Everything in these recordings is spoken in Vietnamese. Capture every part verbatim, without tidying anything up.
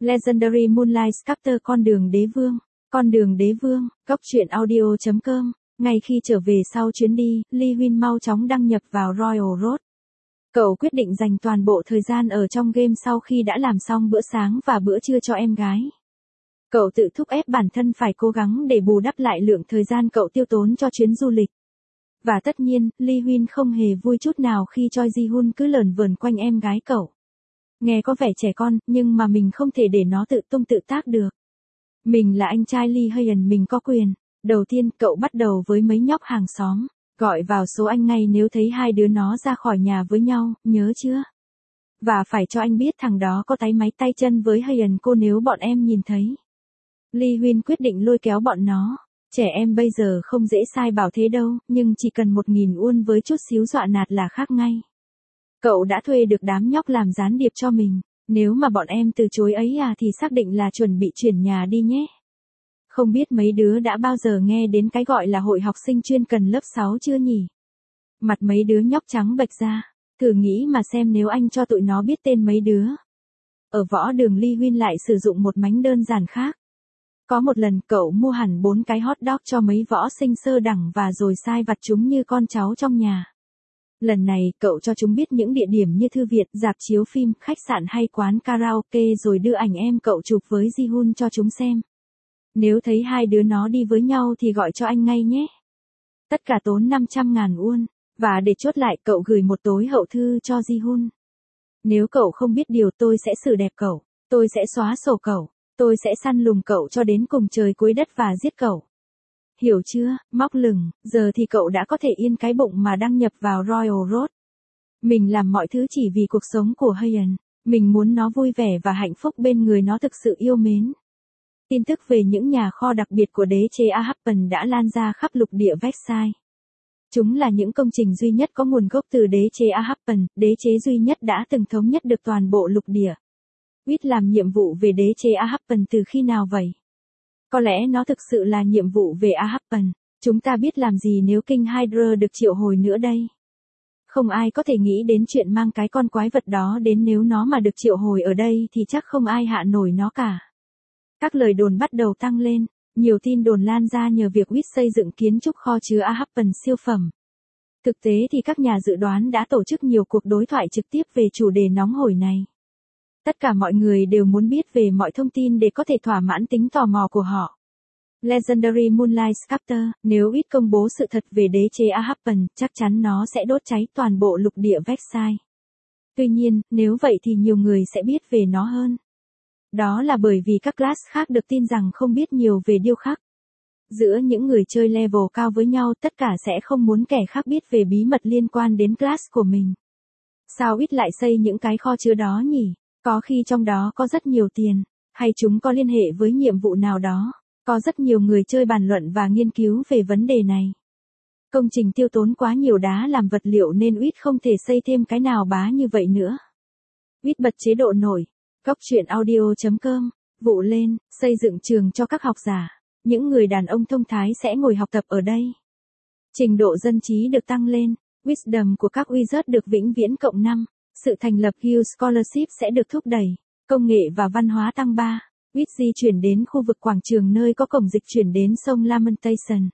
Legendary Moonlight Sculptor con đường đế vương. Con đường đế vương, góc truyện audio.com. Ngay khi trở về sau chuyến đi, Lee Huynh mau chóng đăng nhập vào Royal Road. Cậu quyết định dành toàn bộ thời gian ở trong game sau khi đã làm xong bữa sáng và bữa trưa cho em gái. Cậu tự thúc ép bản thân phải cố gắng để bù đắp lại lượng thời gian cậu tiêu tốn cho chuyến du lịch. Và tất nhiên, Lee Huynh không hề vui chút nào khi Choi Ji-hun cứ lởn vởn quanh em gái cậu. Nghe có vẻ trẻ con, nhưng mà mình không thể để nó tự tung tự tác được. Mình là anh trai Lee Hyun, mình có quyền. Đầu tiên, cậu bắt đầu với mấy nhóc hàng xóm. Gọi vào số anh ngay nếu thấy hai đứa nó ra khỏi nhà với nhau, nhớ chưa? Và phải cho anh biết thằng đó có táy máy tay chân với Hyun cô nếu bọn em nhìn thấy. Lee Huynh quyết định lôi kéo bọn nó. Trẻ em bây giờ không dễ sai bảo thế đâu, nhưng chỉ cần một nghìn won với chút xíu dọa nạt là khác ngay. Cậu đã thuê được đám nhóc làm gián điệp cho mình. Nếu mà bọn em từ chối ấy à thì xác định là chuẩn bị chuyển nhà đi nhé. Không biết mấy đứa đã bao giờ nghe đến cái gọi là hội học sinh chuyên cần lớp sáu chưa nhỉ? Mặt mấy đứa nhóc trắng bệch ra. Thử nghĩ mà xem nếu anh cho tụi nó biết tên mấy đứa. Ở võ đường Lee Huynh lại sử dụng một mánh đơn giản khác. Có một lần cậu mua hẳn bốn cái hot dog cho mấy võ sinh sơ đẳng và rồi sai vặt chúng như con cháu trong nhà. Lần này cậu cho chúng biết những địa điểm như thư viện, rạp chiếu phim, khách sạn hay quán karaoke rồi đưa ảnh em cậu chụp với Ji-hun cho chúng xem. Nếu thấy hai đứa nó đi với nhau thì gọi cho anh ngay nhé. Tất cả tốn năm trăm ngàn won. Và để chốt lại cậu gửi một tối hậu thư cho Ji-hun. Nếu cậu không biết điều tôi sẽ xử đẹp cậu. Tôi sẽ xóa sổ cậu. Tôi sẽ săn lùng cậu cho đến cùng trời cuối đất và giết cậu. Hiểu chưa, móc lửng, giờ thì cậu đã có thể yên cái bụng mà đăng nhập vào Royal Road. Mình làm mọi thứ chỉ vì cuộc sống của Hyun. Mình muốn nó vui vẻ và hạnh phúc bên người nó thực sự yêu mến. Tin tức về những nhà kho đặc biệt của đế chế Ahappan đã lan ra khắp lục địa Versailles. Chúng là những công trình duy nhất có nguồn gốc từ đế chế Ahappan, đế chế duy nhất đã từng thống nhất được toàn bộ lục địa. Whit làm nhiệm vụ về đế chế Ahappan từ khi nào vậy? Có lẽ nó thực sự là nhiệm vụ về Ahappan. Chúng ta biết làm gì nếu King Hydra được triệu hồi nữa đây? Không ai có thể nghĩ đến chuyện mang cái con quái vật đó đến, nếu nó mà được triệu hồi ở đây thì chắc không ai hạ nổi nó cả. Các lời đồn bắt đầu tăng lên. Nhiều tin đồn lan ra nhờ việc Whit xây dựng kiến trúc kho chứa Ahappan siêu phẩm. Thực tế thì các nhà dự đoán đã tổ chức nhiều cuộc đối thoại trực tiếp về chủ đề nóng hổi này. Tất cả mọi người đều muốn biết về mọi thông tin để có thể thỏa mãn tính tò mò của họ. Legendary Moonlight Sculptor, nếu ít công bố sự thật về đế chế Ahappan, chắc chắn nó sẽ đốt cháy toàn bộ lục địa Versailles. Tuy nhiên, nếu vậy thì nhiều người sẽ biết về nó hơn. Đó là bởi vì các class khác được tin rằng không biết nhiều về điêu khắc. Giữa những người chơi level cao với nhau, tất cả sẽ không muốn kẻ khác biết về bí mật liên quan đến class của mình. Sao ít lại xây những cái kho chứa đó nhỉ? Có khi trong đó có rất nhiều tiền, hay chúng có liên hệ với nhiệm vụ nào đó. Có rất nhiều người chơi bàn luận và nghiên cứu về vấn đề này. Công trình tiêu tốn quá nhiều đá làm vật liệu nên Whit không thể xây thêm cái nào bá như vậy nữa. Whit bật chế độ nổi. Góc truyện audio.com. Vụ lên, xây dựng trường cho các học giả. Những người đàn ông thông thái sẽ ngồi học tập ở đây. Trình độ dân trí được tăng lên. Wisdom của các wizard được vĩnh viễn cộng năm. Sự thành lập Guild Scholarship sẽ được thúc đẩy. Công nghệ và văn hóa tăng ba. Whit di chuyển đến khu vực quảng trường nơi có cổng dịch chuyển đến sông Lamentation.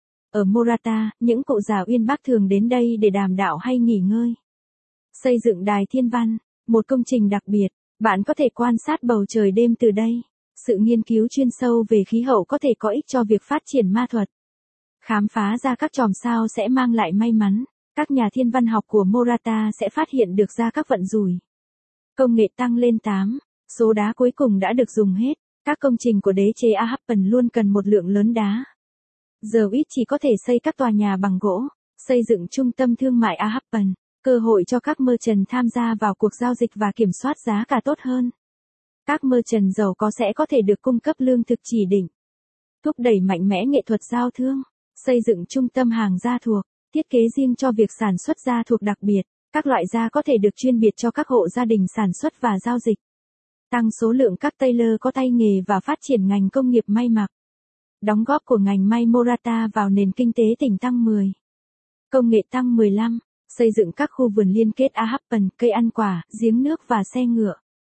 Ở Morata, những cụ già uyên bác thường đến đây để đàm đạo hay nghỉ ngơi. Xây dựng đài thiên văn, một công trình đặc biệt. Bạn có thể quan sát bầu trời đêm từ đây. Sự nghiên cứu chuyên sâu về khí hậu có thể có ích cho việc phát triển ma thuật. Khám phá ra các chòm sao sẽ mang lại may mắn. Các nhà thiên văn học của Morata sẽ phát hiện được ra các vận rủi. Công nghệ tăng lên tám. Số đá cuối cùng đã được dùng hết. Các công trình của đế chế Ahappan luôn cần một lượng lớn đá. Giờ Whit chỉ có thể xây các tòa nhà bằng gỗ. Xây dựng trung tâm thương mại Ahappan. Cơ hội cho các merchant tham gia vào cuộc giao dịch và kiểm soát giá cả tốt hơn. Các merchant giàu có sẽ có thể được cung cấp lương thực chỉ định. Thúc đẩy mạnh mẽ nghệ thuật giao thương. Xây dựng trung tâm hàng da thuộc. Thiết kế riêng cho việc sản xuất da thuộc đặc biệt. Các loại da có thể được chuyên biệt cho các hộ gia đình sản xuất và giao dịch. Tăng số lượng các tailor có tay nghề và phát triển ngành công nghiệp may mặc. Đóng góp của ngành may Morata vào nền kinh tế tỉnh tăng mười. Công nghệ tăng mười lăm. Xây dựng các khu vườn liên kết Ahappan, cây ăn quả, giếng nước và xe ngựa.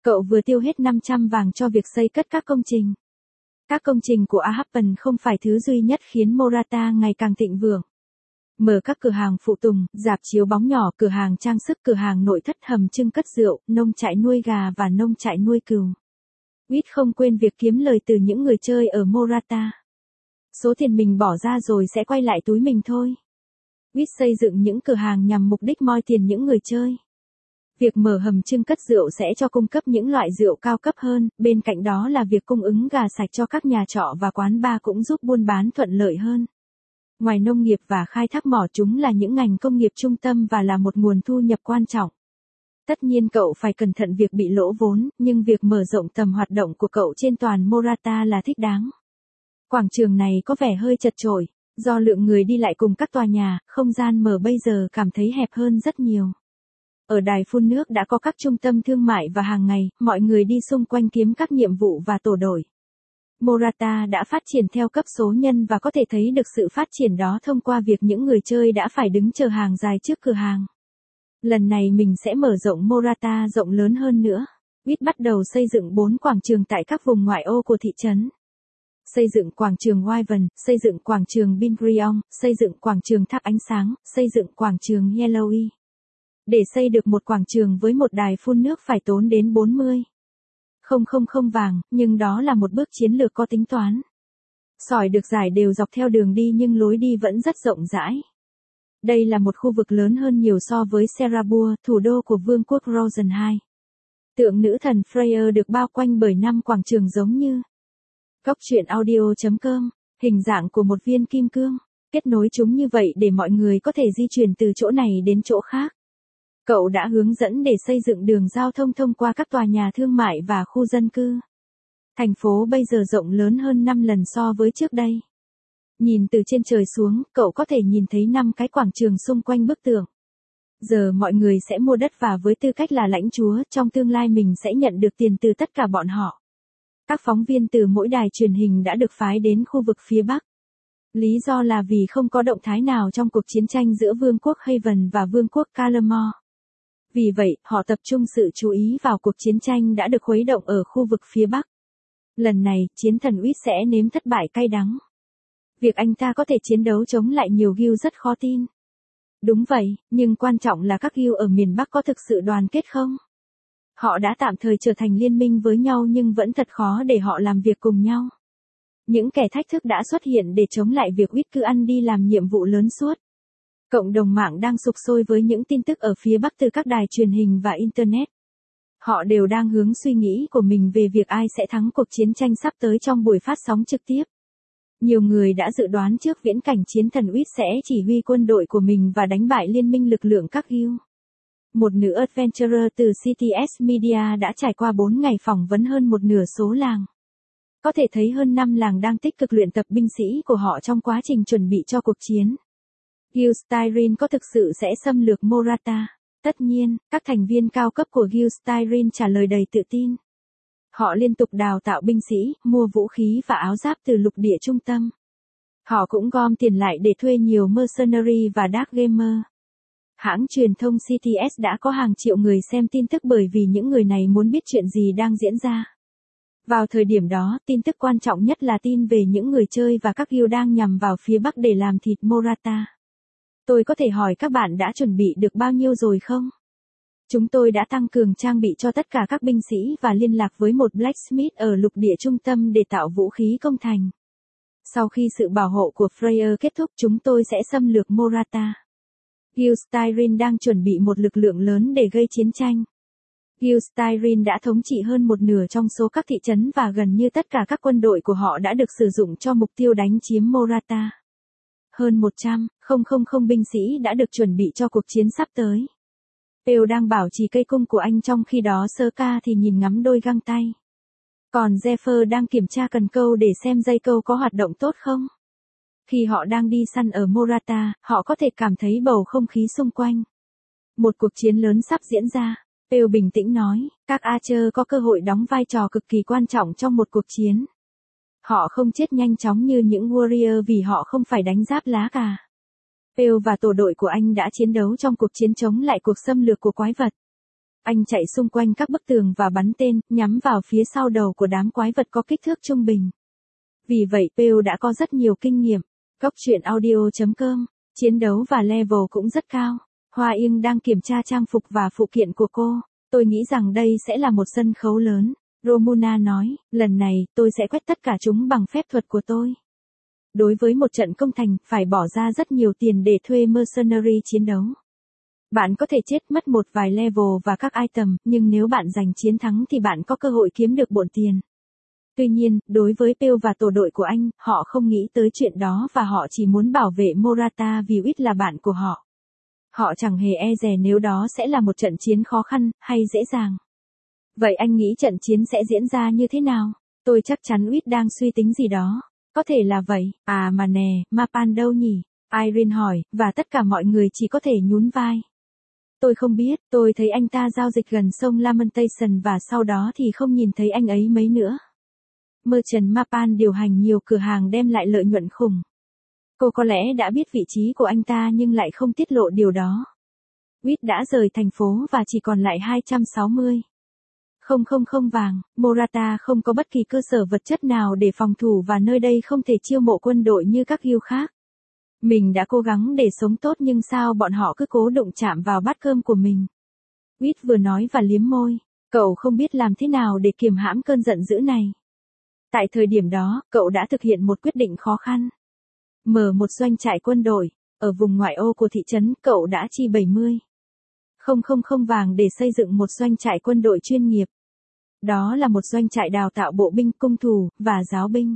Cậu vừa tiêu hết năm trăm vàng cho việc xây cất các công trình. Các công trình của Ahappen không phải thứ duy nhất khiến Morata ngày càng thịnh vượng. Mở các cửa hàng phụ tùng, rạp chiếu bóng nhỏ, cửa hàng trang sức, cửa hàng nội thất, hầm trưng cất rượu, nông trại nuôi gà và nông trại nuôi cừu. Witt không quên việc kiếm lời từ những người chơi ở Morata. Số tiền mình bỏ ra rồi sẽ quay lại túi mình thôi. Witt xây dựng những cửa hàng nhằm mục đích moi tiền những người chơi. Việc mở hầm trưng cất rượu sẽ cho cung cấp những loại rượu cao cấp hơn, bên cạnh đó là việc cung ứng gà sạch cho các nhà trọ và quán bar cũng giúp buôn bán thuận lợi hơn. Ngoài nông nghiệp và khai thác mỏ, chúng là những ngành công nghiệp trung tâm và là một nguồn thu nhập quan trọng. Tất nhiên cậu phải cẩn thận việc bị lỗ vốn, nhưng việc mở rộng tầm hoạt động của cậu trên toàn Morata là thích đáng. Quảng trường này có vẻ hơi chật chội, do lượng người đi lại cùng các tòa nhà, không gian mở bây giờ cảm thấy hẹp hơn rất nhiều. Ở đài phun nước đã có các trung tâm thương mại và hàng ngày, mọi người đi xung quanh kiếm các nhiệm vụ và tổ đội. Morata đã phát triển theo cấp số nhân và có thể thấy được sự phát triển đó thông qua việc những người chơi đã phải đứng chờ hàng dài trước cửa hàng. Lần này mình sẽ mở rộng Morata rộng lớn hơn nữa. Witt bắt đầu xây dựng bốn quảng trường tại các vùng ngoại ô của thị trấn. Xây dựng quảng trường Wyvern, xây dựng quảng trường Bingrion, xây dựng quảng trường Tháp Ánh Sáng, xây dựng quảng trường Yellowkey. Để xây được một quảng trường với một đài phun nước phải tốn đến bốn mươi nghìn vàng, nhưng đó là một bước chiến lược có tính toán. Sỏi được rải đều dọc theo đường đi nhưng lối đi vẫn rất rộng rãi. Đây là một khu vực lớn hơn nhiều so với Serabua, thủ đô của vương quốc Rosen hai. Tượng nữ thần Freya được bao quanh bởi năm quảng trường giống như Góc truyện audio chấm com, hình dạng của một viên kim cương, kết nối chúng như vậy để mọi người có thể di chuyển từ chỗ này đến chỗ khác. Cậu đã hướng dẫn để xây dựng đường giao thông thông qua các tòa nhà thương mại và khu dân cư. Thành phố bây giờ rộng lớn hơn năm lần so với trước đây. Nhìn từ trên trời xuống, cậu có thể nhìn thấy năm cái quảng trường xung quanh bức tường. Giờ mọi người sẽ mua đất và với tư cách là lãnh chúa, trong tương lai mình sẽ nhận được tiền từ tất cả bọn họ. Các phóng viên từ mỗi đài truyền hình đã được phái đến khu vực phía Bắc. Lý do là vì không có động thái nào trong cuộc chiến tranh giữa Vương quốc Haven và Vương quốc Calamore. Vì vậy, họ tập trung sự chú ý vào cuộc chiến tranh đã được khuấy động ở khu vực phía Bắc. Lần này, chiến thần Witt sẽ nếm thất bại cay đắng. Việc anh ta có thể chiến đấu chống lại nhiều Guild rất khó tin. Đúng vậy, nhưng quan trọng là các Guild ở miền Bắc có thực sự đoàn kết không? Họ đã tạm thời trở thành liên minh với nhau nhưng vẫn thật khó để họ làm việc cùng nhau. Những kẻ thách thức đã xuất hiện để chống lại việc Witt cứ ăn đi làm nhiệm vụ lớn suốt. Cộng đồng mạng đang sục sôi với những tin tức ở phía Bắc từ các đài truyền hình và Internet. Họ đều đang hướng suy nghĩ của mình về việc ai sẽ thắng cuộc chiến tranh sắp tới trong buổi phát sóng trực tiếp. Nhiều người đã dự đoán trước viễn cảnh chiến thần Witt sẽ chỉ huy quân đội của mình và đánh bại liên minh lực lượng các Guild. Một nữ adventurer từ xê tê ét Media đã trải qua bốn ngày phỏng vấn hơn một nửa số làng. Có thể thấy hơn năm làng đang tích cực luyện tập binh sĩ của họ trong quá trình chuẩn bị cho cuộc chiến. Guild Styrian có thực sự sẽ xâm lược Morata? Tất nhiên, các thành viên cao cấp của Guild Styrian trả lời đầy tự tin. Họ liên tục đào tạo binh sĩ, mua vũ khí và áo giáp từ lục địa trung tâm. Họ cũng gom tiền lại để thuê nhiều mercenary và dark gamer. Hãng truyền thông xê tê ét đã có hàng triệu người xem tin tức bởi vì những người này muốn biết chuyện gì đang diễn ra. Vào thời điểm đó, tin tức quan trọng nhất là tin về những người chơi và các guild đang nhằm vào phía Bắc để làm thịt Morata. Tôi có thể hỏi các bạn đã chuẩn bị được bao nhiêu rồi không? Chúng tôi đã tăng cường trang bị cho tất cả các binh sĩ và liên lạc với một blacksmith ở lục địa trung tâm để tạo vũ khí công thành. Sau khi sự bảo hộ của Freya kết thúc, chúng tôi sẽ xâm lược Morata. Guild Styrian đang chuẩn bị một lực lượng lớn để gây chiến tranh. Guild Styrian đã thống trị hơn một nửa trong số các thị trấn và gần như tất cả các quân đội của họ đã được sử dụng cho mục tiêu đánh chiếm Morata. Hơn một trăm nghìn binh sĩ đã được chuẩn bị cho cuộc chiến sắp tới. Pale đang bảo trì cây cung của anh trong khi đó Serka thì nhìn ngắm đôi găng tay. Còn Zephyr đang kiểm tra cần câu để xem dây câu có hoạt động tốt không. Khi họ đang đi săn ở Morata, họ có thể cảm thấy bầu không khí xung quanh. Một cuộc chiến lớn sắp diễn ra. Pale bình tĩnh nói, các Archer có cơ hội đóng vai trò cực kỳ quan trọng trong một cuộc chiến. Họ không chết nhanh chóng như những Warrior vì họ không phải đánh giáp lá cà. Pale và tổ đội của anh đã chiến đấu trong cuộc chiến chống lại cuộc xâm lược của quái vật. Anh chạy xung quanh các bức tường và bắn tên, nhắm vào phía sau đầu của đám quái vật có kích thước trung bình. Vì vậy, Pew đã có rất nhiều kinh nghiệm. Góc truyện audio chấm com, chiến đấu và level cũng rất cao. Hoa Yên đang kiểm tra trang phục và phụ kiện của cô. Tôi nghĩ rằng đây sẽ là một sân khấu lớn. Romuna nói, lần này, tôi sẽ quét tất cả chúng bằng phép thuật của tôi. Đối với một trận công thành, phải bỏ ra rất nhiều tiền để thuê mercenary chiến đấu. Bạn có thể chết mất một vài level và các item, nhưng nếu bạn giành chiến thắng thì bạn có cơ hội kiếm được bộn tiền. Tuy nhiên, đối với Pew và tổ đội của anh, họ không nghĩ tới chuyện đó và họ chỉ muốn bảo vệ Morata vì Witt là bạn của họ. Họ chẳng hề e dè nếu đó sẽ là một trận chiến khó khăn, hay dễ dàng. Vậy anh nghĩ trận chiến sẽ diễn ra như thế nào? Tôi chắc chắn Witt đang suy tính gì đó. Có thể là vậy, à mà nè, Mapan đâu nhỉ? Irene hỏi, và tất cả mọi người chỉ có thể nhún vai. Tôi không biết, tôi thấy anh ta giao dịch gần sông Lamentation và sau đó thì không nhìn thấy anh ấy mấy nữa. Merchant Mapan điều hành nhiều cửa hàng đem lại lợi nhuận khủng. Cô có lẽ đã biết vị trí của anh ta nhưng lại không tiết lộ điều đó. Witt đã rời thành phố và chỉ còn lại hai trăm sáu mươi. Không không không vàng, Morata không có bất kỳ cơ sở vật chất nào để phòng thủ và nơi đây không thể chiêu mộ quân đội như các guild khác. Mình đã cố gắng để sống tốt nhưng sao bọn họ cứ cố đụng chạm vào bát cơm của mình. Witt vừa nói và liếm môi, cậu không biết làm thế nào để kiềm hãm cơn giận dữ này. Tại thời điểm đó, cậu đã thực hiện một quyết định khó khăn. Mở một doanh trại quân đội, ở vùng ngoại ô của thị trấn, cậu đã chi bảy mươi không không không vàng để xây dựng một doanh trại quân đội chuyên nghiệp. Đó là một doanh trại đào tạo bộ binh, cung thủ, và giáo binh.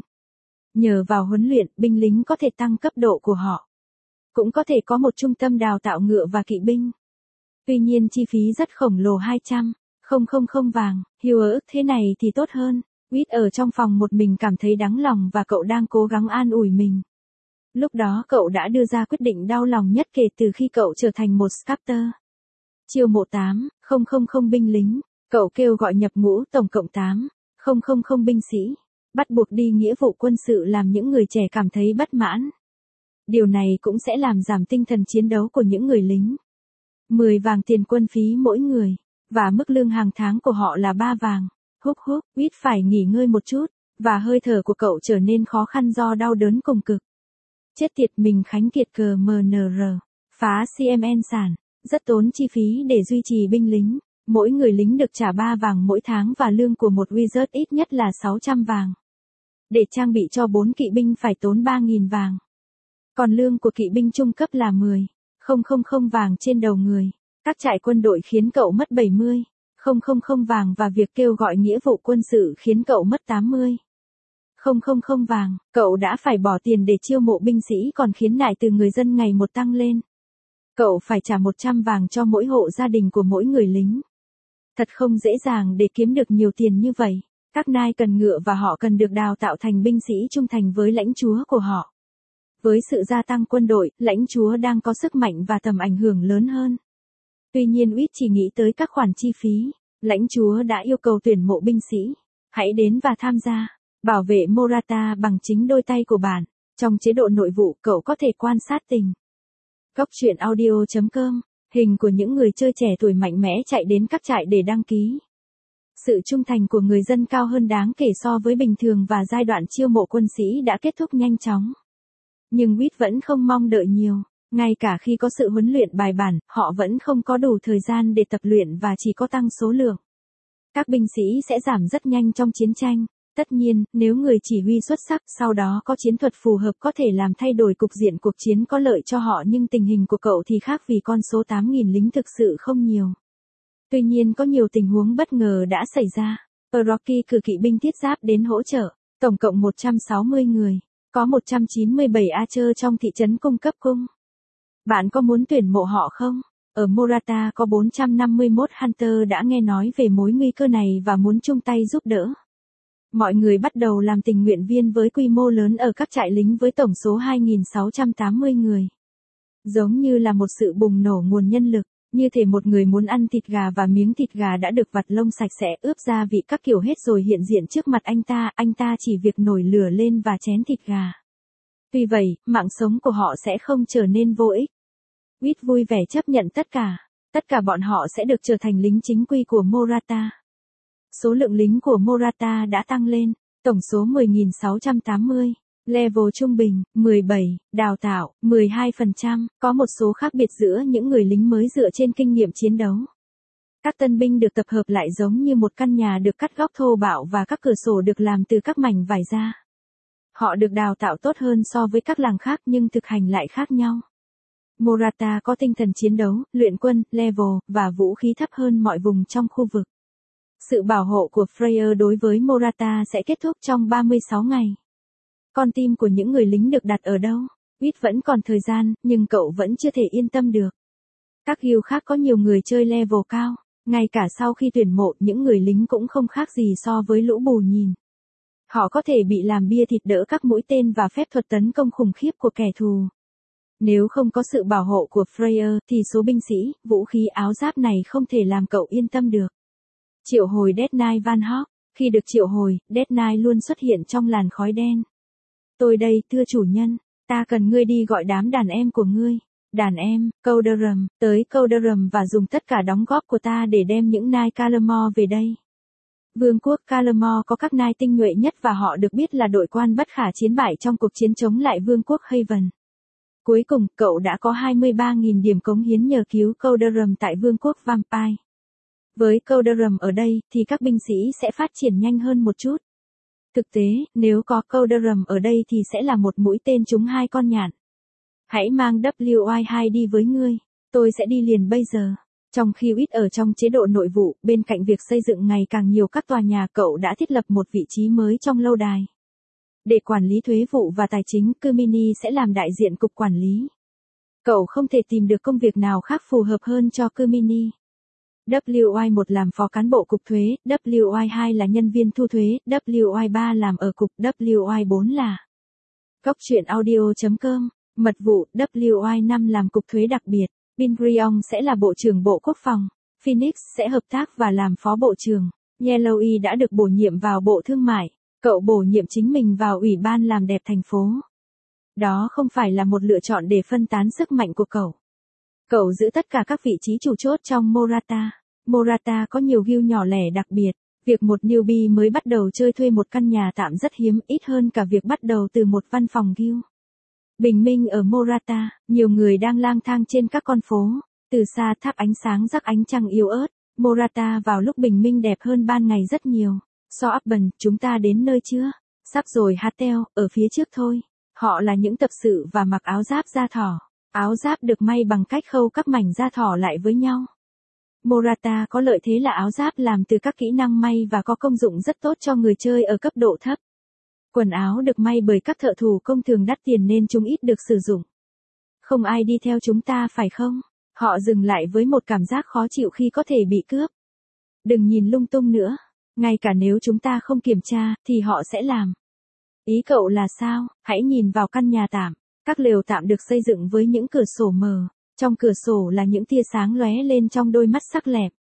Nhờ vào huấn luyện, binh lính có thể tăng cấp độ của họ. Cũng có thể có một trung tâm đào tạo ngựa và kỵ binh. Tuy nhiên chi phí rất khổng lồ hai trăm không vàng, hiểu ức thế này thì tốt hơn. Witt ở trong phòng một mình cảm thấy đắng lòng và cậu đang cố gắng an ủi mình. Lúc đó cậu đã đưa ra quyết định đau lòng nhất kể từ khi cậu trở thành một Scepter. Chiêu mộ tám nghìn binh lính, cậu kêu gọi nhập ngũ tổng cộng tám nghìn binh sĩ, bắt buộc đi nghĩa vụ quân sự làm những người trẻ cảm thấy bất mãn. Điều này cũng sẽ làm giảm tinh thần chiến đấu của những người lính. mười vàng tiền quân phí mỗi người, và mức lương hàng tháng của họ là ba vàng. Húc húc, Witt phải nghỉ ngơi một chút, và hơi thở của cậu trở nên khó khăn do đau đớn cùng cực. Chết tiệt mình khánh kiệt cờ em en rờ, phá xê em en sản, rất tốn chi phí để duy trì binh lính. Mỗi người lính được trả ba vàng mỗi tháng và lương của một wizard ít nhất là sáu trăm vàng. Để trang bị cho bốn kỵ binh phải tốn ba nghìn vàng. Còn lương của kỵ binh trung cấp là mười nghìn vàng trên đầu người. Các trại quân đội khiến cậu mất bảy mươi nghìn vàng và việc kêu gọi nghĩa vụ quân sự khiến cậu mất tám mươi nghìn vàng. Cậu đã phải bỏ tiền để chiêu mộ binh sĩ còn khiếu nại từ người dân ngày một tăng lên. Cậu phải trả một trăm vàng cho mỗi hộ gia đình của mỗi người lính. Thật không dễ dàng để kiếm được nhiều tiền như vậy. Các nai cần ngựa và họ cần được đào tạo thành binh sĩ trung thành với lãnh chúa của họ. Với sự gia tăng quân đội, lãnh chúa đang có sức mạnh và tầm ảnh hưởng lớn hơn. Tuy nhiên Witt chỉ nghĩ tới các khoản chi phí. Lãnh chúa đã yêu cầu tuyển mộ binh sĩ. Hãy đến và tham gia. Bảo vệ Morata bằng chính đôi tay của bạn. Trong chế độ nội vụ, cậu có thể quan sát tình. Góc truyện audio chấm com, hình của những người chơi trẻ tuổi mạnh mẽ chạy đến các trại để đăng ký. Sự trung thành của người dân cao hơn đáng kể so với bình thường và giai đoạn chiêu mộ quân sĩ đã kết thúc nhanh chóng. Nhưng Witt vẫn không mong đợi nhiều. Ngay cả khi có sự huấn luyện bài bản, họ vẫn không có đủ thời gian để tập luyện và chỉ có tăng số lượng. Các binh sĩ sẽ giảm rất nhanh trong chiến tranh. Tất nhiên, nếu người chỉ huy xuất sắc sau đó có chiến thuật phù hợp có thể làm thay đổi cục diện cuộc chiến có lợi cho họ nhưng tình hình của cậu thì khác vì con số tám nghìn lính thực sự không nhiều. Tuy nhiên có nhiều tình huống bất ngờ đã xảy ra. Rocky cử kỵ binh thiết giáp đến hỗ trợ, tổng cộng một trăm sáu mươi người, có một trăm chín mươi bảy archer trong thị trấn cung cấp cung. Bạn có muốn tuyển mộ họ không? Ở Morata có bốn trăm năm mươi mốt Hunter đã nghe nói về mối nguy cơ này và muốn chung tay giúp đỡ. Mọi người bắt đầu làm tình nguyện viên với quy mô lớn ở các trại lính với tổng số hai nghìn sáu trăm tám mươi người. Giống như là một sự bùng nổ nguồn nhân lực, như thể một người muốn ăn thịt gà và miếng thịt gà đã được vặt lông sạch sẽ ướp gia vị các kiểu hết rồi hiện diện trước mặt anh ta, anh ta chỉ việc nổi lửa lên và chén thịt gà. Tuy vậy, mạng sống của họ sẽ không trở nên vô ích. Witt vui vẻ chấp nhận tất cả. Tất cả bọn họ sẽ được trở thành lính chính quy của Morata. Số lượng lính của Morata đã tăng lên, tổng số mười nghìn sáu trăm tám mươi. Level trung bình, mười bảy, đào tạo, mười hai phần trăm, có một số khác biệt giữa những người lính mới dựa trên kinh nghiệm chiến đấu. Các tân binh được tập hợp lại giống như một căn nhà được cắt góc thô bạo và các cửa sổ được làm từ các mảnh vải da. Họ được đào tạo tốt hơn so với các làng khác nhưng thực hành lại khác nhau. Morata có tinh thần chiến đấu, luyện quân, level, và vũ khí thấp hơn mọi vùng trong khu vực. Sự bảo hộ của Freyr đối với Morata sẽ kết thúc trong ba mươi sáu ngày. Con tim của những người lính được đặt ở đâu? Ít vẫn còn thời gian, nhưng cậu vẫn chưa thể yên tâm được. Các guild khác có nhiều người chơi level cao, ngay cả sau khi tuyển mộ những người lính cũng không khác gì so với lũ bù nhìn. Họ có thể bị làm bia thịt đỡ các mũi tên và phép thuật tấn công khủng khiếp của kẻ thù. Nếu không có sự bảo hộ của Freyr thì số binh sĩ, vũ khí áo giáp này không thể làm cậu yên tâm được. Triệu hồi Death Knight Van Hawk. Khi được triệu hồi, Death Knight luôn xuất hiện trong làn khói đen. Tôi đây, thưa chủ nhân, ta cần ngươi đi gọi đám đàn em của ngươi. Đàn em, Coderum, tới Coderum và dùng tất cả đóng góp của ta để đem những Knight Calamore về đây. Vương quốc Calamore có các Knight tinh nhuệ nhất và họ được biết là đội quan bất khả chiến bại trong cuộc chiến chống lại Vương quốc Haven. Cuối cùng, cậu đã có hai mươi ba nghìn điểm cống hiến nhờ cứu Coderum tại Vương quốc Vampire. Với Coderum ở đây, thì các binh sĩ sẽ phát triển nhanh hơn một chút. Thực tế, nếu có Coderum ở đây thì sẽ là một mũi tên trúng hai con nhạn. Hãy mang W I hai đi với ngươi, tôi sẽ đi liền bây giờ. Trong khi Wit ở trong chế độ nội vụ, bên cạnh việc xây dựng ngày càng nhiều các tòa nhà, cậu đã thiết lập một vị trí mới trong lâu đài. Để quản lý thuế vụ và tài chính, Kumini sẽ làm đại diện cục quản lý. Cậu không thể tìm được công việc nào khác phù hợp hơn cho Kumini. W I một làm phó cán bộ cục thuế, W I hai là nhân viên thu thuế, W I ba làm ở cục, W I bốn là Góc truyện audio chấm com, mật vụ, W I năm làm cục thuế đặc biệt, Pinbrion sẽ là bộ trưởng bộ quốc phòng, Phoenix sẽ hợp tác và làm phó bộ trưởng, Yellowy đã được bổ nhiệm vào bộ thương mại, cậu bổ nhiệm chính mình vào ủy ban làm đẹp thành phố. Đó không phải là một lựa chọn để phân tán sức mạnh của cậu. Cậu giữ tất cả các vị trí chủ chốt trong Morata. Morata có nhiều guild nhỏ lẻ đặc biệt. Việc một newbie mới bắt đầu chơi thuê một căn nhà tạm rất hiếm, ít hơn cả việc bắt đầu từ một văn phòng guild. Bình minh ở Morata, nhiều người đang lang thang trên các con phố. Từ xa tháp ánh sáng rắc ánh trăng yếu ớt. Morata vào lúc bình minh đẹp hơn ban ngày rất nhiều. Southampton, chúng ta đến nơi chưa? Sắp rồi Hatel, ở phía trước thôi. Họ là những tập sự và mặc áo giáp da thỏ. Áo giáp được may bằng cách khâu các mảnh da thỏ lại với nhau. Morata có lợi thế là áo giáp làm từ các kỹ năng may và có công dụng rất tốt cho người chơi ở cấp độ thấp. Quần áo được may bởi các thợ thủ công thường đắt tiền nên chúng ít được sử dụng. Không ai đi theo chúng ta phải không? Họ dừng lại với một cảm giác khó chịu khi có thể bị cướp. Đừng nhìn lung tung nữa. Ngay cả nếu chúng ta không kiểm tra, thì họ sẽ làm. Ý cậu là sao? Hãy nhìn vào căn nhà tạm. Các lều tạm được xây dựng với những cửa sổ mờ. Trong cửa sổ là những tia sáng lóe lên trong đôi mắt sắc lẹp.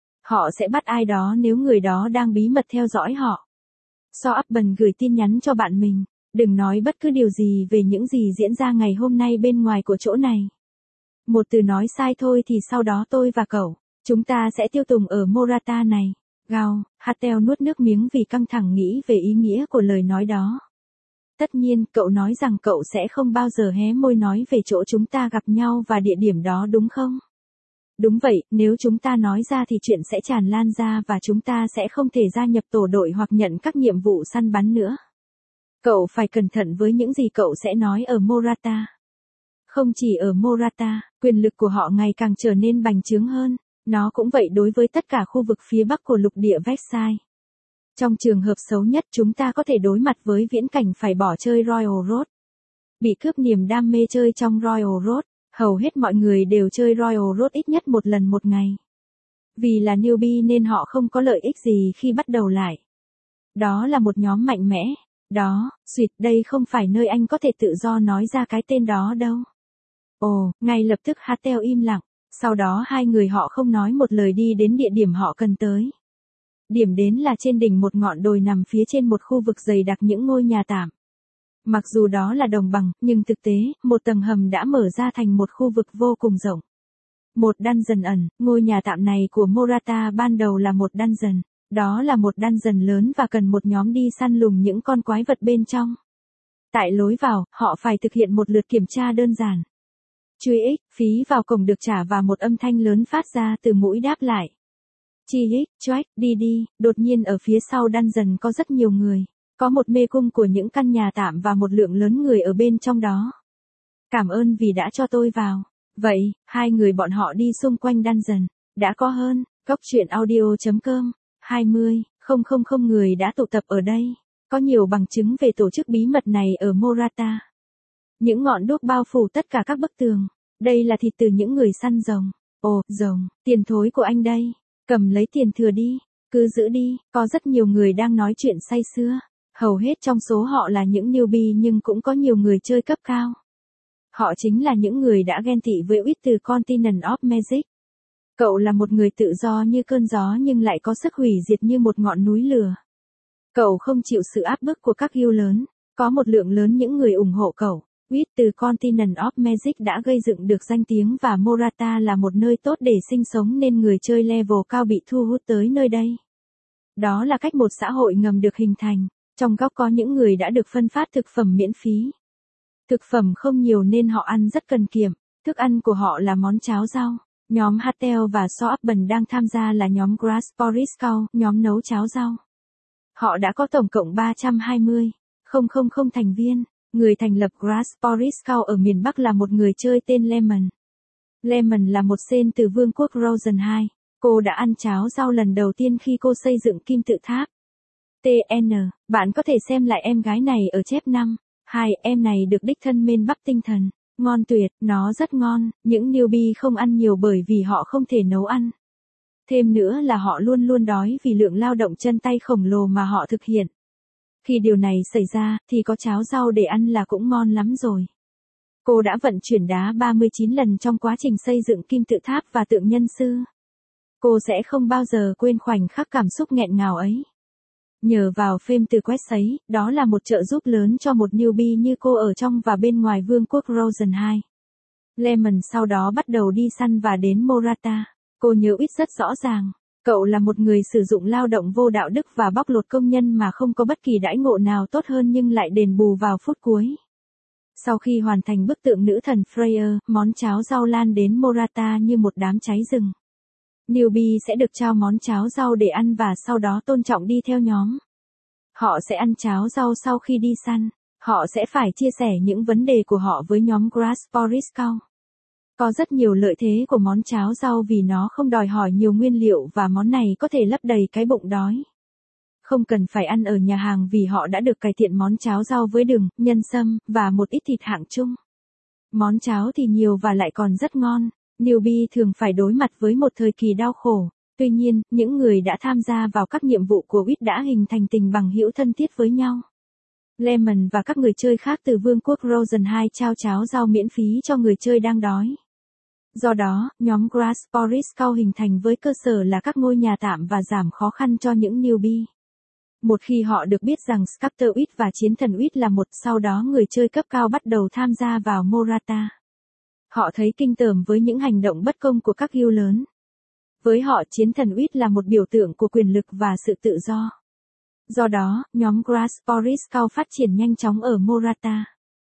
Họ sẽ bắt ai đó nếu người đó đang bí mật theo dõi họ. Southampton gửi tin nhắn cho bạn mình. Đừng nói bất cứ điều gì về những gì diễn ra ngày hôm nay bên ngoài của chỗ này. Một từ nói sai thôi thì sau đó tôi và cậu, chúng ta sẽ tiêu tùng ở Morata này. Gào, Hatel nuốt nước miếng vì căng thẳng nghĩ về ý nghĩa của lời nói đó. Tất nhiên, cậu nói rằng cậu sẽ không bao giờ hé môi nói về chỗ chúng ta gặp nhau và địa điểm đó đúng không? Đúng vậy, nếu chúng ta nói ra thì chuyện sẽ tràn lan ra và chúng ta sẽ không thể gia nhập tổ đội hoặc nhận các nhiệm vụ săn bắn nữa. Cậu phải cẩn thận với những gì cậu sẽ nói ở Morata. Không chỉ ở Morata, quyền lực của họ ngày càng trở nên bành trướng hơn, nó cũng vậy đối với tất cả khu vực phía bắc của lục địa Versailles. Trong trường hợp xấu nhất chúng ta có thể đối mặt với viễn cảnh phải bỏ chơi Royal Road. Bị cướp niềm đam mê chơi trong Royal Road, hầu hết mọi người đều chơi Royal Road ít nhất một lần một ngày. Vì là newbie nên họ không có lợi ích gì khi bắt đầu lại. Đó là một nhóm mạnh mẽ. Đó, suyệt, đây không phải nơi anh có thể tự do nói ra cái tên đó đâu. Ồ, ngay lập tức Hatel im lặng. Sau đó hai người họ không nói một lời đi đến địa điểm họ cần tới. Điểm đến là trên đỉnh một ngọn đồi nằm phía trên một khu vực dày đặc những ngôi nhà tạm. Mặc dù đó là đồng bằng, nhưng thực tế, một tầng hầm đã mở ra thành một khu vực vô cùng rộng. Một dungeon ẩn, ngôi nhà tạm này của Morata ban đầu là một dungeon. Đó là một dungeon lớn và cần một nhóm đi săn lùng những con quái vật bên trong. Tại lối vào, họ phải thực hiện một lượt kiểm tra đơn giản. Truy ích, phí vào cổng được trả và một âm thanh lớn phát ra từ mũi đáp lại. Chi ích, choách, đi đi, đột nhiên ở phía sau dungeon có rất nhiều người. Có một mê cung của những căn nhà tạm và một lượng lớn người ở bên trong đó. Cảm ơn vì đã cho tôi vào. Vậy, hai người bọn họ đi xung quanh dungeon. Đã có hơn, cốc truyện audio.com, hai mươi, không không không người đã tụ tập ở đây. Có nhiều bằng chứng về tổ chức bí mật này ở Morata. Những ngọn đuốc bao phủ tất cả các bức tường. Đây là thịt từ những người săn rồng. Ồ, rồng, tiền thối của anh đây. Cầm lấy tiền thừa đi. Cứ giữ đi, có rất nhiều người đang nói chuyện say sưa. Hầu hết trong số họ là những newbie nhưng cũng có nhiều người chơi cấp cao. Họ chính là những người đã ghen tị với Uyết từ Continent of Magic. Cậu là một người tự do như cơn gió nhưng lại có sức hủy diệt như một ngọn núi lửa. Cậu không chịu sự áp bức của các yêu lớn. Có một lượng lớn những người ủng hộ cậu. Uyết từ Continent of Magic đã gây dựng được danh tiếng và Morata là một nơi tốt để sinh sống nên người chơi level cao bị thu hút tới nơi đây. Đó là cách một xã hội ngầm được hình thành. Trong góc có những người đã được phân phát thực phẩm miễn phí. Thực phẩm không nhiều nên họ ăn rất cần kiệm. Thức ăn của họ là món cháo rau. Nhóm Hatel và Soapben đang tham gia là nhóm Grass Porridge Cow, nhóm nấu cháo rau. Họ đã có tổng cộng ba trăm hai mươi nghìn thành viên. Người thành lập Grass Porridge Cow ở miền Bắc là một người chơi tên Lemon. Lemon là một sen từ vương quốc Rosen hai. Cô đã ăn cháo rau lần đầu tiên khi cô xây dựng kim tự tháp. tê en, bạn có thể xem lại em gái này ở chép năm. Hai, em này được đích thân men Bắc tinh thần. Ngon tuyệt, nó rất ngon, những newbie không ăn nhiều bởi vì họ không thể nấu ăn. Thêm nữa là họ luôn luôn đói vì lượng lao động chân tay khổng lồ mà họ thực hiện. Khi điều này xảy ra, thì có cháo rau để ăn là cũng ngon lắm rồi. Cô đã vận chuyển đá ba mươi chín lần trong quá trình xây dựng kim tự tháp và tượng nhân sư. Cô sẽ không bao giờ quên khoảnh khắc cảm xúc nghẹn ngào ấy. Nhờ vào phim từ quét sấy, đó là một trợ giúp lớn cho một newbie như cô ở trong và bên ngoài vương quốc Rosen hai. Lemon sau đó bắt đầu đi săn và đến Morata. Cô nhớ ít rất rõ ràng. Cậu là một người sử dụng lao động vô đạo đức và bóc lột công nhân mà không có bất kỳ đãi ngộ nào tốt hơn nhưng lại đền bù vào phút cuối. Sau khi hoàn thành bức tượng nữ thần Freya, món cháo rau lan đến Morata như một đám cháy rừng. Newbie sẽ được trao món cháo rau để ăn và sau đó tôn trọng đi theo nhóm. Họ sẽ ăn cháo rau sau khi đi săn. Họ sẽ phải chia sẻ những vấn đề của họ với nhóm Grass Porridge Cow. Có rất nhiều lợi thế của món cháo rau vì nó không đòi hỏi nhiều nguyên liệu và món này có thể lấp đầy cái bụng đói. Không cần phải ăn ở nhà hàng vì họ đã được cải thiện món cháo rau với đường, nhân sâm, và một ít thịt hạng trung. Món cháo thì nhiều và lại còn rất ngon. Newbie thường phải đối mặt với một thời kỳ đau khổ. Tuy nhiên, những người đã tham gia vào các nhiệm vụ của Uyết đã hình thành tình bằng hữu thân thiết với nhau. Lemon và các người chơi khác từ vương quốc Rosen hai trao cháo rau miễn phí cho người chơi đang đói. Do đó, nhóm Grass Porridge Cow hình thành với cơ sở là các ngôi nhà tạm và giảm khó khăn cho những newbie. Một khi họ được biết rằng Sculptor Uyết và Chiến thần Uyết là một, sau đó người chơi cấp cao bắt đầu tham gia vào Morata. Họ thấy kinh tởm với những hành động bất công của các guild lớn. Với họ Chiến thần Uyết là một biểu tượng của quyền lực và sự tự do. Do đó, nhóm Grass Porridge Cow phát triển nhanh chóng ở Morata.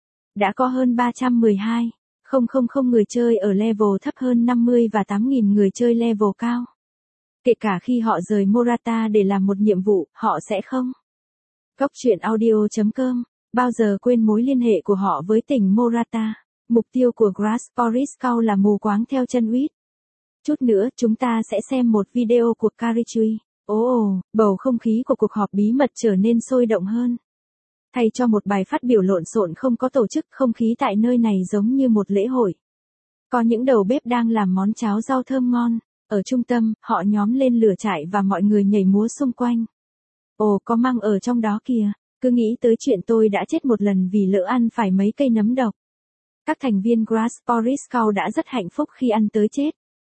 Đã có hơn ba trăm mười hai nghìn người chơi ở level thấp hơn năm mươi và tám nghìn người chơi level cao. Kể cả khi họ rời Morata để làm một nhiệm vụ, họ sẽ không. Cốc truyện audio.com, bao giờ quên mối liên hệ của họ với tỉnh Morata. Mục tiêu của Grass Porridge Cow là mù quáng theo chân Uyết. Chút nữa chúng ta sẽ xem một video của Carichui. Ồ ồ, bầu không khí của cuộc họp bí mật trở nên sôi động hơn. Thay cho một bài phát biểu lộn xộn không có tổ chức, không khí tại nơi này giống như một lễ hội. Có những đầu bếp đang làm món cháo rau thơm ngon. Ở trung tâm, họ nhóm lên lửa trại và mọi người nhảy múa xung quanh. Ồ, có măng ở trong đó kìa. Cứ nghĩ tới chuyện tôi đã chết một lần vì lỡ ăn phải mấy cây nấm độc. Các thành viên Grass Porridge Cow đã rất hạnh phúc khi ăn tới chết.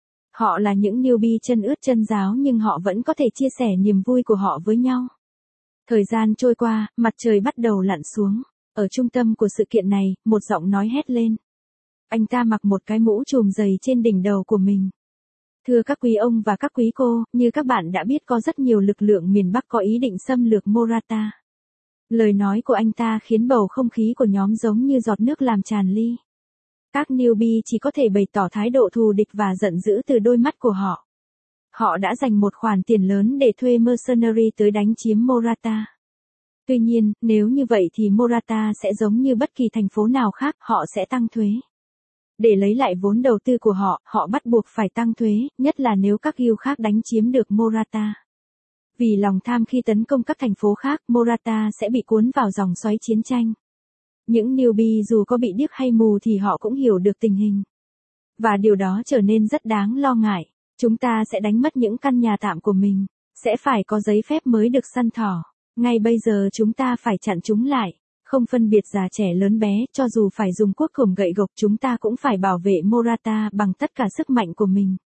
Họ là những newbie chân ướt chân ráo nhưng họ vẫn có thể chia sẻ niềm vui của họ với nhau. Thời gian trôi qua, mặt trời bắt đầu lặn xuống. Ở trung tâm của sự kiện này, một giọng nói hét lên. Anh ta mặc một cái mũ trùm dày trên đỉnh đầu của mình. Thưa các quý ông và các quý cô, như các bạn đã biết có rất nhiều lực lượng miền Bắc có ý định xâm lược Morata. Lời nói của anh ta khiến bầu không khí của nhóm giống như giọt nước làm tràn ly. Các newbie chỉ có thể bày tỏ thái độ thù địch và giận dữ từ đôi mắt của họ. Họ đã dành một khoản tiền lớn để thuê mercenary tới đánh chiếm Morata. Tuy nhiên, nếu như vậy thì Morata sẽ giống như bất kỳ thành phố nào khác, họ sẽ tăng thuế. Để lấy lại vốn đầu tư của họ, họ bắt buộc phải tăng thuế, nhất là nếu các guild khác đánh chiếm được Morata. Vì lòng tham khi tấn công các thành phố khác, Morata sẽ bị cuốn vào dòng xoáy chiến tranh. Những newbie dù có bị điếc hay mù thì họ cũng hiểu được tình hình. Và điều đó trở nên rất đáng lo ngại. Chúng ta sẽ đánh mất những căn nhà tạm của mình. Sẽ phải có giấy phép mới được săn thỏ. Ngay bây giờ chúng ta phải chặn chúng lại. Không phân biệt già trẻ lớn bé, cho dù phải dùng cuốc khổng gậy gộc chúng ta cũng phải bảo vệ Morata bằng tất cả sức mạnh của mình.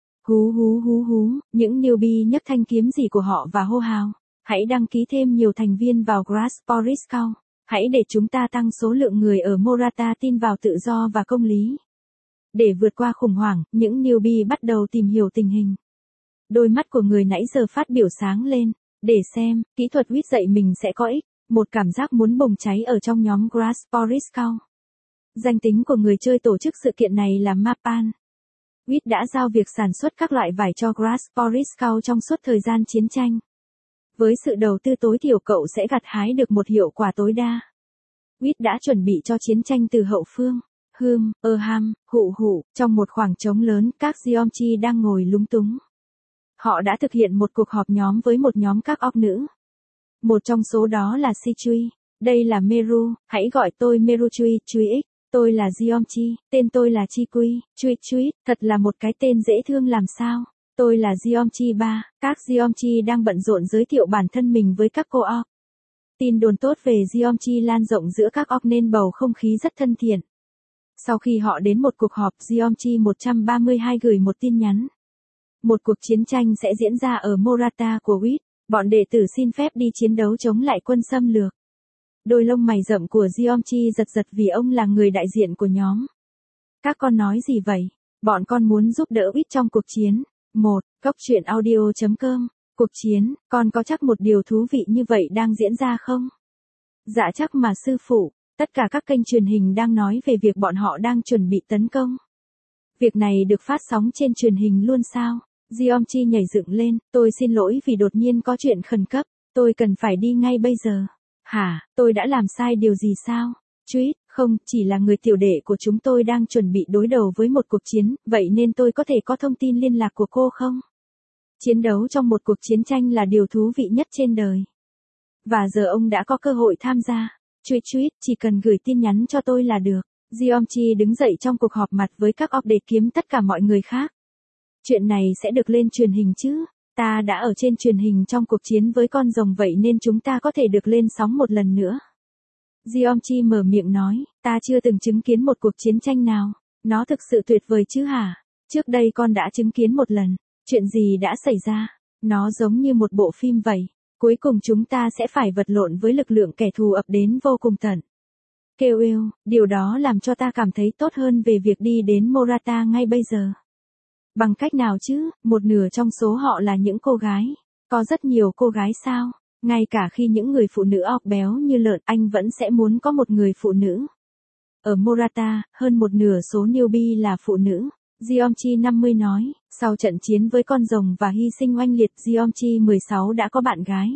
Hú hú hú hú, những newbie nhấc thanh kiếm gì của họ và hô hào. Hãy đăng ký thêm nhiều thành viên vào Grass Scout. Hãy để chúng ta tăng số lượng người ở Morata tin vào tự do và công lý. Để vượt qua khủng hoảng, những newbie bắt đầu tìm hiểu tình hình. Đôi mắt của người nãy giờ phát biểu sáng lên. Để xem, kỹ thuật huýt dạy mình sẽ có ích. Một cảm giác muốn bùng cháy ở trong nhóm Grass Scout. Danh tính của người chơi tổ chức sự kiện này là Mapan. huýt đã giao việc sản xuất các loại vải cho Grass Scout trong suốt thời gian chiến tranh. Với sự đầu tư tối thiểu cậu sẽ gặt hái được một hiệu quả tối đa. huýt đã chuẩn bị cho chiến tranh từ hậu phương. Hươm, Erham, Hụ Hụ, trong một khoảng trống lớn, các Geomchi đang ngồi lúng túng. Họ đã thực hiện một cuộc họp nhóm với một nhóm các orc nữ. Một trong số đó là Sichui. Đây là Meru, hãy gọi tôi Meru Chui, Chui X. Tôi là Geomchi, tên tôi là Chikui, Chui Chui, thật là một cái tên dễ thương làm sao. Tôi là Geomchi ba, các Geomchi đang bận rộn giới thiệu bản thân mình với các cô orc. Tin đồn tốt về Geomchi lan rộng giữa các orc nên bầu không khí rất thân thiện. Sau khi họ đến một cuộc họp, Geomchi một trăm ba mươi hai gửi một tin nhắn. Một cuộc chiến tranh sẽ diễn ra ở Morata của huýt. Bọn đệ tử xin phép đi chiến đấu chống lại quân xâm lược. Đôi lông mày rậm của Geomchi giật giật vì ông là người đại diện của nhóm. Các con nói gì vậy? Bọn con muốn giúp đỡ huýt trong cuộc chiến. một. Cốc truyện audio chấm com. Cuộc chiến, con có chắc một điều thú vị như vậy đang diễn ra không? Dạ chắc mà sư phụ, tất cả các kênh truyền hình đang nói về việc bọn họ đang chuẩn bị tấn công. Việc này được phát sóng trên truyền hình luôn sao? Geomchi nhảy dựng lên, tôi xin lỗi vì đột nhiên có chuyện khẩn cấp, tôi cần phải đi ngay bây giờ. Hả, tôi đã làm sai điều gì sao? Tweet, không, chỉ là người tiểu đệ của chúng tôi đang chuẩn bị đối đầu với một cuộc chiến, vậy nên tôi có thể có thông tin liên lạc của cô không? Chiến đấu trong một cuộc chiến tranh là điều thú vị nhất trên đời. Và giờ ông đã có cơ hội tham gia. Tweet tweet, chỉ cần gửi tin nhắn cho tôi là được. Geomchi đứng dậy trong cuộc họp mặt với các orc để kiếm tất cả mọi người khác. Chuyện này sẽ được lên truyền hình chứ? Ta đã ở trên truyền hình trong cuộc chiến với con rồng vậy nên chúng ta có thể được lên sóng một lần nữa. Geomchi mở miệng nói, ta chưa từng chứng kiến một cuộc chiến tranh nào. Nó thực sự tuyệt vời chứ hả? Trước đây con đã chứng kiến một lần. Chuyện gì đã xảy ra? Nó giống như một bộ phim vậy. Cuối cùng chúng ta sẽ phải vật lộn với lực lượng kẻ thù ập đến vô cùng tận. Kêu yêu, điều đó làm cho ta cảm thấy tốt hơn về việc đi đến Morata ngay bây giờ. Bằng cách nào chứ, một nửa trong số họ là những cô gái. Có rất nhiều cô gái sao? Ngay cả khi những người phụ nữ orc béo như lợn, anh vẫn sẽ muốn có một người phụ nữ. Ở Morata, hơn một nửa số newbie là phụ nữ. Geomchi năm mươi nói, sau trận chiến với con rồng và hy sinh oanh liệt, Geomchi mười sáu đã có bạn gái.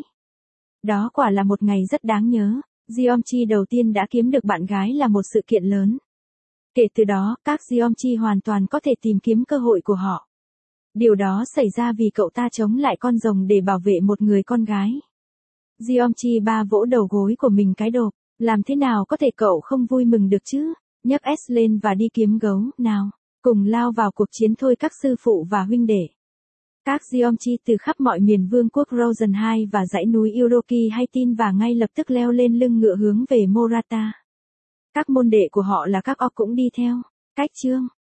Đó quả là một ngày rất đáng nhớ. Geomchi đầu tiên đã kiếm được bạn gái là một sự kiện lớn. Kể từ đó, các Geomchi hoàn toàn có thể tìm kiếm cơ hội của họ. Điều đó xảy ra vì cậu ta chống lại con rồng để bảo vệ một người con gái. Geomchi ba vỗ đầu gối của mình cái đột, làm thế nào có thể cậu không vui mừng được chứ? Nhấc S lên và đi kiếm gấu, nào, cùng lao vào cuộc chiến thôi các sư phụ và huynh đệ. Các Geomchi từ khắp mọi miền vương quốc Rosen hai và dãy núi Uroki hay tin và ngay lập tức leo lên lưng ngựa hướng về Morata. Các môn đệ của họ là các orc cũng đi theo. Cách chương